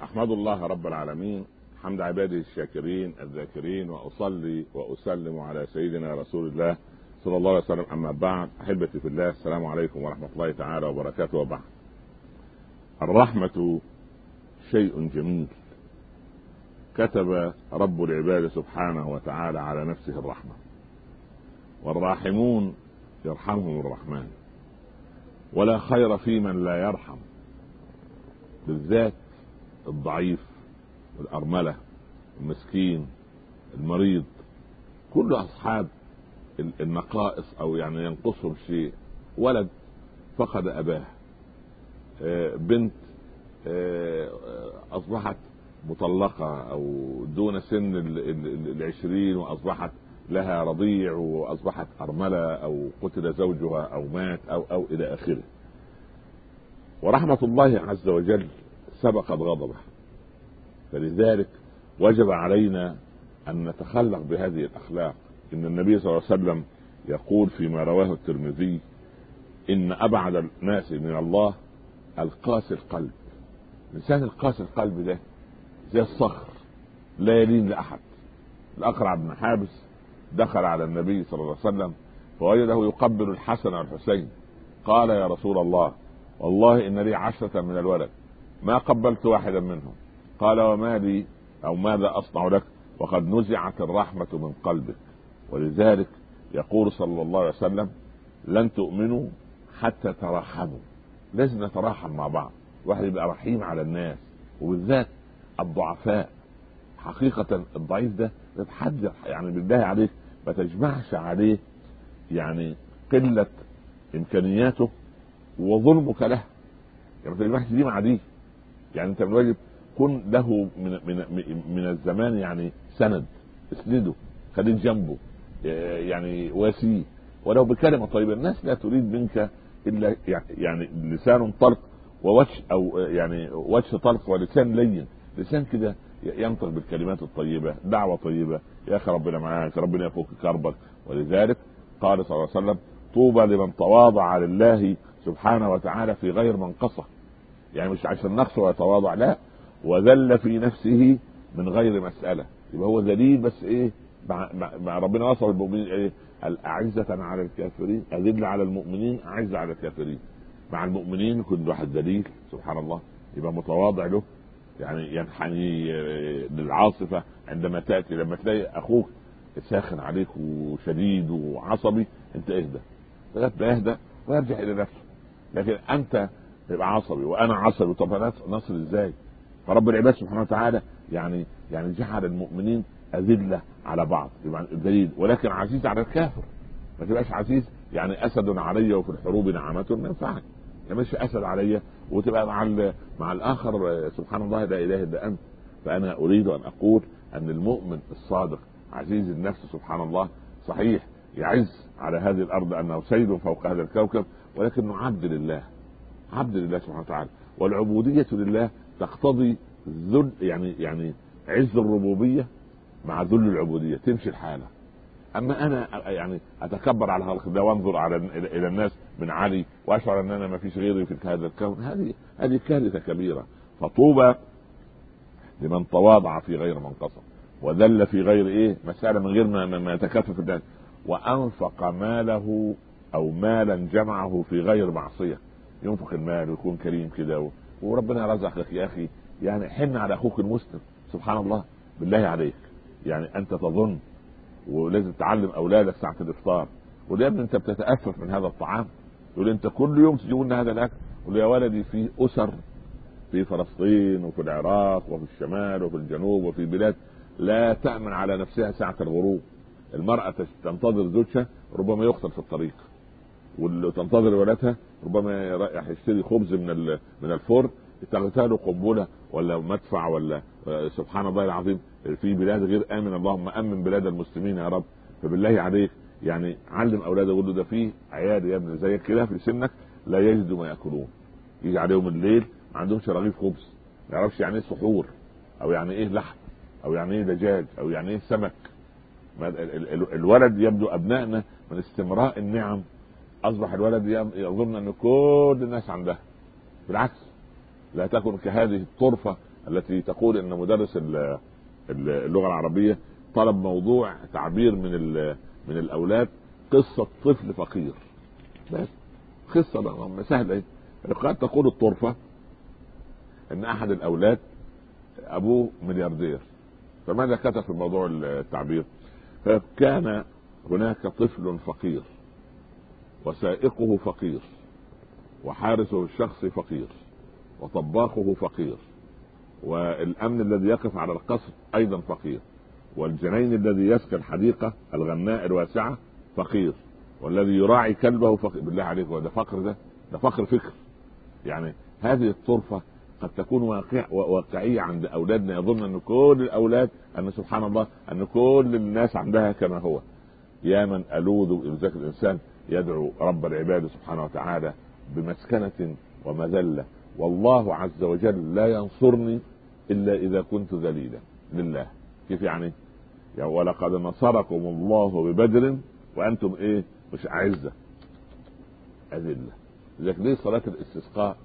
أحمد الله رب العالمين حمد عباده الشاكرين الذاكرين، وأصلي وأسلم على سيدنا رسول الله صلى الله عليه وسلم. أما بعد، أحبتي في الله، السلام عليكم ورحمة الله تعالى وبركاته. وبعد، الرحمة شيء جميل كتب رب العباد سبحانه وتعالى على نفسه الرحمة، والراحمون يرحمهم الرحمن، ولا خير في من لا يرحم، بالذات الضعيف والأرملة المسكين المريض، كل أصحاب النقائص أو يعني ينقصهم شيء. ولد فقد أباه، بنت أصبحت مطلقة أو دون سن 20 وأصبحت لها رضيع وأصبحت أرملة أو قتل زوجها أو مات أو إلى آخره. ورحمة الله عز وجل سبقت غضبه، فلذلك وجب علينا أن نتخلق بهذه الأخلاق. إن النبي صلى الله عليه وسلم يقول فيما رواه الترمذي: إن أبعد الناس من الله القاسي القلب. الإنسان القاسي القلب ده زي الصخر، لا يلين لأحد. الأقرع بن حابس دخل على النبي صلى الله عليه وسلم فوجده يقبل الحسن والحسين، قال: يا رسول الله، والله إن لي 10 من الولد، ما قبلت واحدا منهم. قال: وما لي أو ماذا أصنع لك وقد نزعت الرحمة من قلبك. ولذلك يقول صلى الله عليه وسلم: لن تؤمنوا حتى ترحموا. لازم نتراحم مع بعض، واحد يبقى رحيم على الناس، وبالذات الضعفاء. حقيقة الضعيف ده تتحدث يعني بالله عليك ما تجمعش عليه يعني قلة إمكانياته وظلمك له، يعني ما تجمعش دي مع دي. يعني انت الواجب كن له من الزمان يعني سند، اسنده، خليك جنبه، يعني واسيه ولو بكلمة طيبة. الناس لا تريد منك الا يعني لسان طلق ووجه، او يعني وجه طلق ولسان لين، لسان كده ينطق بالكلمات الطيبة، دعوة طيبة: يا اخي ربنا معاك، ربنا يفك كربك. ولذلك قال صلى الله عليه وسلم: طوبى لمن تواضع لله سبحانه وتعالى في غير منقصة. يعني مش عشان نقصه ويتواضع، لا، وذل في نفسه من غير مسألة. يبقى هو ذليل بس ايه؟ مع ربنا وصف المؤمنين ايه؟ الأعزة على الكافرين، أذل على المؤمنين، أعز على الكافرين. مع المؤمنين كل واحد ذليل سبحان الله، يبقى متواضع له، يعني ينحني للعاصفة عندما تأتي. لما تلاقي أخوك ساخن عليك وشديد وعصبي، انت اهدى لغاية ما يهدى ويرجع إلى نفسه. لكن انت تبقى عصبي وانا عصبي، طب نصل ازاي؟ فرب العباد سبحانه وتعالى يعني جعل المؤمنين أذلة على بعض، يبقى دليل، ولكن عزيز على الكافر. ما تبقاش عزيز يعني أسد علي وفي الحروب نعمة، ما ينفعش. ما مش أسد علي وتبقى مع الآخر سبحان الله لا إله إلا أنت. فأنا أريد أن أقول أن المؤمن الصادق عزيز النفس سبحان الله، صحيح يعز على هذه الأرض أنه سيد فوق هذا الكوكب، ولكنه عبد لله، عبد لله سبحانه وتعالى. والعبودية لله تقتضي ذل، يعني عز الربوبية مع ذل العبودية، تمشي الحالة. اما انا يعني اتكبر على خلق الله وانظر الى الناس من علي واشعر ان انا ما فيش غيري في هذا الكون، هذه كارثة كبيرة. فطوبى لمن تواضع في غير منقصة، وذل في غير ايه مسألة، من غير ما يتكفف الناس، وانفق ماله او مالا جمعه في غير معصية. ينفق المال ويكون كريم كده وربنا رزقك يا اخي، يعني حن على اخوك المسلم سبحان الله. بالله عليك يعني انت تظن ولازم تعلم اولادك ساعة الافطار، وده انت بتتأفف من هذا الطعام، يقول انت كل يوم تجيبوا لنا هذا الاكل. يقول يا ولدي في اسر في فلسطين وفي العراق وفي الشمال وفي الجنوب وفي بلاد لا تأمن على نفسها ساعة الغروب. المرأة تنتظر زوجها ربما يقتل في الطريق، وتنتظر ولدها ربما رايح يشتري خبز من الفرن تغتاله قنبله ولا مدفع ولا سبحان الله العظيم في بلاد غير امن. اللهم امن بلاد المسلمين يا رب. فبالله عليك يعني علم اولادك، قول له ده في عيال يا ابني زيك كده في سنك لا يجدوا ما ياكلون، يجي عليهم الليل ما عندهمش رغيف خبز، ما يعرفش يعني ايه سحور، او يعني ايه لحم، او يعني ايه دجاج، او يعني ايه سمك. الولد يبدو ابنائنا من استمراء النعم اصبح الولد يظن ان كل الناس عندها. بالعكس، لا تكن كهذه الطرفة التي تقول ان مدرس اللغه العربيه طلب موضوع تعبير من الاولاد قصه طفل فقير. بس قصه بقى سهله. قد تقول الطرفه ان احد الاولاد ابوه ملياردير، فماذا كتب في موضوع التعبير؟ فكان هناك طفل فقير وسائقه فقير وحارسه الشخصي فقير وطباخه فقير والامن الذي يقف على القصر ايضا فقير والجنين الذي يسكن الحديقه الغناء الواسعه فقير والذي يراعي كلبه فقير. بالله عليك، وده فقر؟ ده فقر فكر. يعني هذه الطرفه قد تكون واقعيه عند اولادنا، يظن ان كل الاولاد ان سبحان الله ان كل الناس عندها كما هو. يا من الوذ بذاك الانسان يدعو رب العباد سبحانه وتعالى بمسكنه ومذله، والله عز وجل لا ينصرني الا اذا كنت ذليلا لله. كيف يعني؟ ولقد نصركم الله ببدر وانتم ايه؟ مش اعزه، اذله. لذلك ليه صلاه الاستسقاء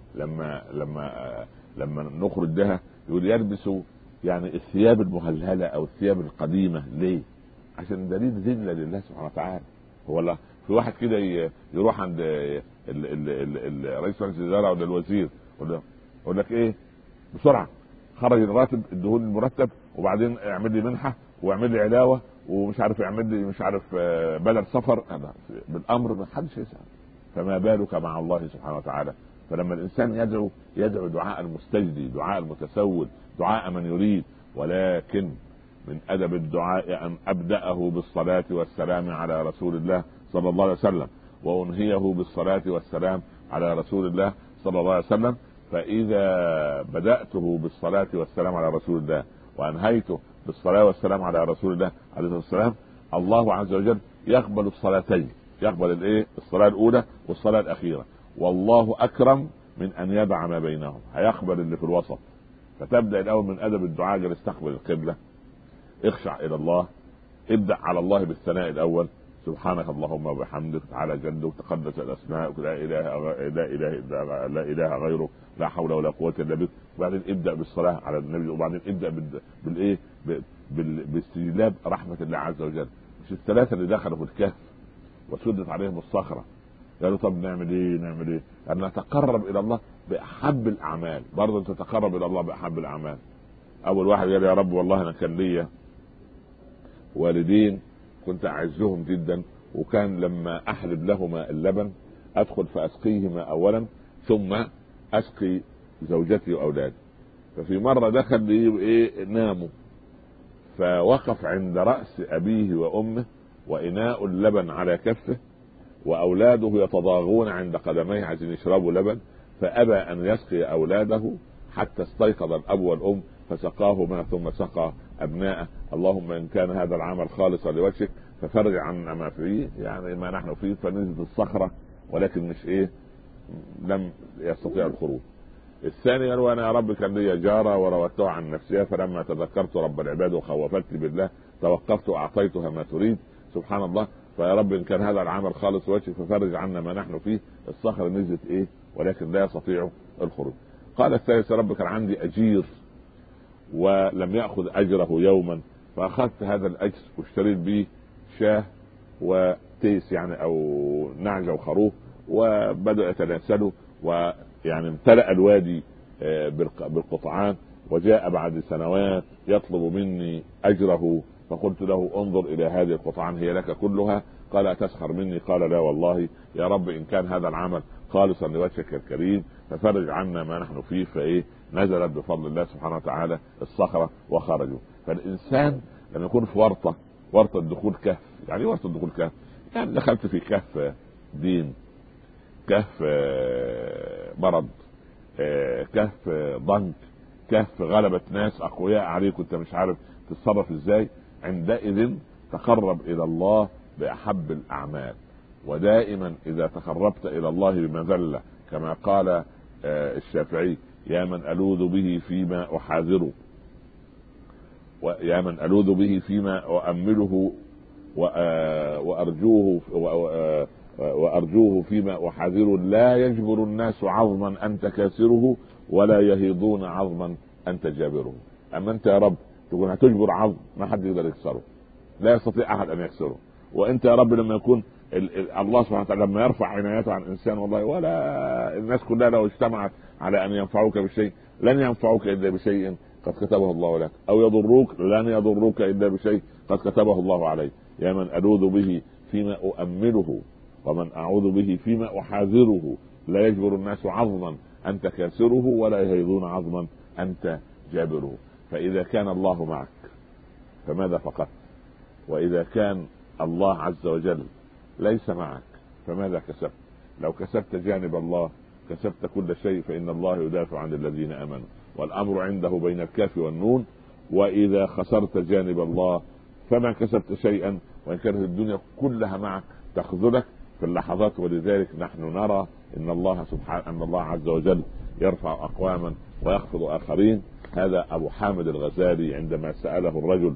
لما نخرج بها يقول يلبسوا يعني الثياب المهلهله او الثياب القديمه؟ ليه؟ عشان دليل ذله لله سبحانه وتعالى. هو لا في واحد كده يروح عند رئيس مجلس الاداره ولا الوزير يقول لك ايه بسرعه خرج الراتب ادهوني المرتب وبعدين اعمل لي منحه واعمل لي علاوه ومش عارف اعمل لي مش عارف بدل سفر. بالامر ما حدش يسال، فما بالك مع الله سبحانه وتعالى؟ فلما الانسان يدعو دعاء المستجدي، دعاء المتسول، دعاء من يريد. ولكن من ادب الدعاء ان ابداه بالصلاه والسلام على رسول الله صلى الله عليه وسلم وانهيه بالصلاه والسلام على رسول الله صلى الله عليه وسلم. فاذا بداته بالصلاه والسلام على رسول الله وانهيته بالصلاه والسلام على رسول الله عليه الصلاه والسلام، الله عز وجل يقبل الصلاتين، يقبل الصلاه الاولى والصلاه الاخيره، والله اكرم من ان يدع ما بينهم، هيقبل اللي في الوسط. فتبدا الاول من ادب الدعاء جل استقبل القبله، اخشع الى الله، ابدا على الله بالثناء الاول، سبحانك اللهم وبحمدك تعالى جدك تقدس الاسماء لا اله غيرك لا حول ولا قوه الا بك. وبعدين ابدا بالصلاه على النبي، وبعدين ابدا باستجلاب رحمه الله عز وجل. مش الثلاثه اللي دخلوا في الكهف وسدت عليهم الصخره قالوا طب نعمل ايه؟ ان نتقرب الى الله باحب الاعمال. برضه انت تتقرب الى الله باحب الاعمال. اول واحد قال يا رب والله انا كان ليا والدين كنت اعزهم جدا، وكان لما احلب لهما اللبن ادخل فاسقيهما اولا ثم اسقي زوجتي واولادي. ففي مره دخل لي ناموا، فوقف عند راس ابيه وامه واناء اللبن على كفه واولاده يتضاغون عند قدميه عشان يشربوا لبن، فابى ان يسقي اولاده حتى استيقظ الاب والام فسقاهما ثم سقى ابناءه. اللهم ان كان هذا العمل خالصا لوجهك ففرج عنا ما فيه، يعني ما نحن فيه. فنزلت الصخره ولكن مش لم يستطيع الخروج. الثاني قال وانا يا رب كان لي جاره وراودتها عن نفسها فلما تذكرت رب العباد وخوفتني بالله توقفت واعطيتها ما تريد. سبحان الله. فيا رب ان كان هذا العمل خالص وجهك ففرج عنا ما نحن فيه. الصخره نزلت ولكن لا يستطيع الخروج. قال الثالث يا رب كان عندي اجير ولم ياخذ اجره يوما، فاخذت هذا الاجر واشتريت به شاه وتيس يعني او نعجه وخروف، وبدأ يتناسلوا ويعني امتلأ الوادي بالقطعان. وجاء بعد سنوات يطلب مني اجره، فقلت له انظر الى هذه القطعان هي لك كلها. قال اتسخر مني؟ قال لا والله يا رب ان كان هذا العمل خالصا لوجهك الكريم ففرج عنا ما نحن فيه. نزلت بفضل الله سبحانه وتعالى الصخرة وخرجوا. فالإنسان لما يكون في ورطة الدخول كهف. يعني ورطة الدخول كهف يعني دخلت في كهف دين، كهف مرض، كهف ضنك، كهف غلبة ناس أقوياء عليك وانت مش عارف تتصرف ازاي. عندئذ تقرب إلى الله بأحب الأعمال. ودائما إذا تقربت إلى الله بمذلة كما قال الشافعي يا من ألوذ به فيما أحاذره ويا من ألوذ به فيما أؤمله وأرجوه فيما أحاذره لا يجبر الناس عظما أنت كاسره ولا يهيضون عظما انت جابره. اما انت يا رب تكون هتجبر عظم ما حد يقدر يكسره، لا يستطيع احد ان يكسره. وانت يا رب لما يكون الله سبحانه وتعالى لما يرفع عنايته عن انسان، والله ولا الناس كلها لو اجتمعت على ان ينفعوك بشيء لن ينفعوك الا بشيء قد كتبه الله لك، او يضروك لن يضروك الا بشيء قد كتبه الله عليك. يا من الوذ به فيما اؤمله، ومن اعوذ به فيما احاذره، لا يجبر الناس عظما انت كاسره، ولا يهيضون عظما انت جابره. فاذا كان الله معك فماذا فقدت؟ واذا كان الله عز وجل ليس معك فماذا كسبت؟ لو كسبت جانب الله كسبت كل شيء، فإن الله يدافع عن الذين آمنوا، والأمر عنده بين الكاف والنون. وإذا خسرت جانب الله فما كسبت شيئا، وإن كانت الدنيا كلها معك تخذلك في اللحظات. ولذلك نحن نرى أن الله عز وجل يرفع أقواما ويخفض آخرين. هذا أبو حامد الغزالي عندما سأله الرجل: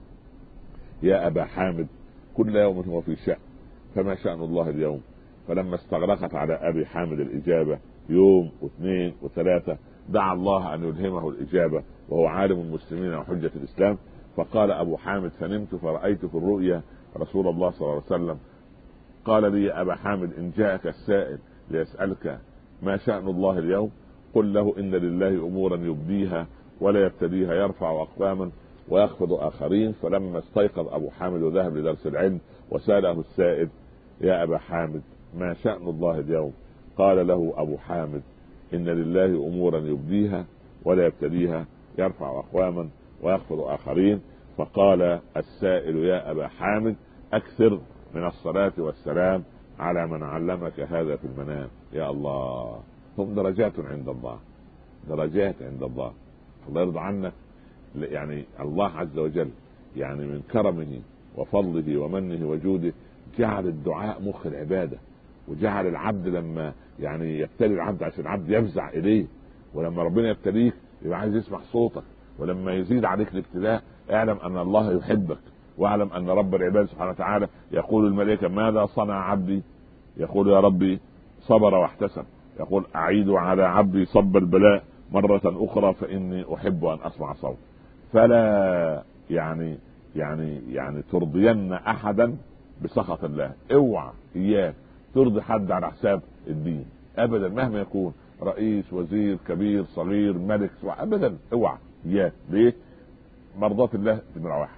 يا أبا حامد، كل يوم هو في شأن، فما شأن الله اليوم؟ فلما استغرقت على أبي حامد الإجابة يوم واثنين وثلاثة، دعا الله أن يلهمه الإجابة وهو عالم المسلمين وحجة الإسلام. فقال أبو حامد: فنمت فرأيت في الرؤيا رسول الله صلى الله عليه وسلم قال لي: يا أبا حامد، إن جاءك السائل ليسألك ما شأن الله اليوم قل له: إن لله أمورا يبديها ولا يبتديها، يرفع أقواما ويخفض آخرين. فلما استيقظ أبو حامد وذهب لدرس العلم وسأله السائل: يا أبا حامد، ما شأن الله اليوم؟ قال له أبو حامد: إن لله أمورا يبديها ولا يبتديها، يرفع أقواما ويخفض آخرين. فقال السائل: يا أبا حامد، أكثر من الصلاة والسلام على من علمك هذا في المنام. يا الله، هم درجات عند الله، درجات عند الله. الله يرضى عنك. يعني الله عز وجل يعني من كرمه وفضله ومنه وجوده جعل الدعاء مخ العبادة، وجعل العبد لما يعني يبتلي العبد عشان العبد يفزع إليه، ولما ربنا يبتليك يبقى عايز يسمع صوتك، ولما يزيد عليك الابتلاء اعلم أن الله يحبك، واعلم أن رب العباد سبحانه وتعالى يقول الملائكة: ماذا صنع عبدي؟ يقول: يا ربي صبر واحتسب. يقول: أعيد على عبدي صب البلاء مرة أخرى فإني أحب أن أسمع صوت. فلا يعني ترضين أحدا بسخط الله. اوعى اياك ترضي حد على حساب الدين ابدا، مهما يكون رئيس، وزير، كبير، صغير، ملك، ابدا اوعى اياك. ليه؟ مرضاة الله نمرة واحد.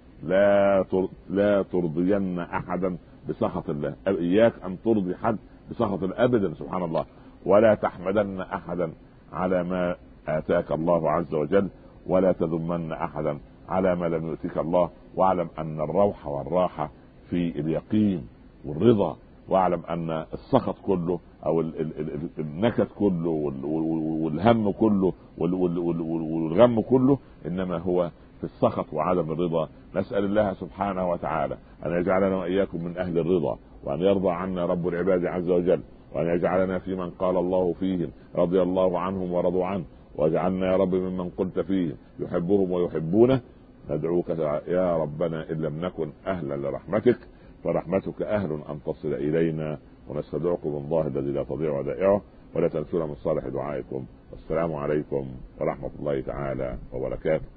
لا ترضين احدا بسخط الله. اياك ان ترضي حد بسخط الله ابدا، سبحان الله. ولا تحمدن احدا على ما اتاك الله عز وجل، ولا تذمن احدا على ما لم يؤتك الله. واعلم ان الروح والراحة في اليقين والرضا، واعلم ان السخط كله او النكد كله والهم كله والغم كله انما هو في السخط وعدم الرضا. نسأل الله سبحانه وتعالى ان يجعلنا واياكم من اهل الرضا، وان يرضى عنا رب العباد عز وجل، وان يجعلنا في من قال الله فيهم رضي الله عنهم ورضوا عنه، واجعلنا يا رب ممن قلت فيهم يحبهم ويحبونه. ندعوك يا ربنا إن لم نكن أهلا لرحمتك فرحمتك أهل أن تصل إلينا، ونستدعكم الله الذي لا تضيع ودائعه، ولا تنسونا من صالح دعائكم. والسلام عليكم ورحمة الله تعالى وبركاته.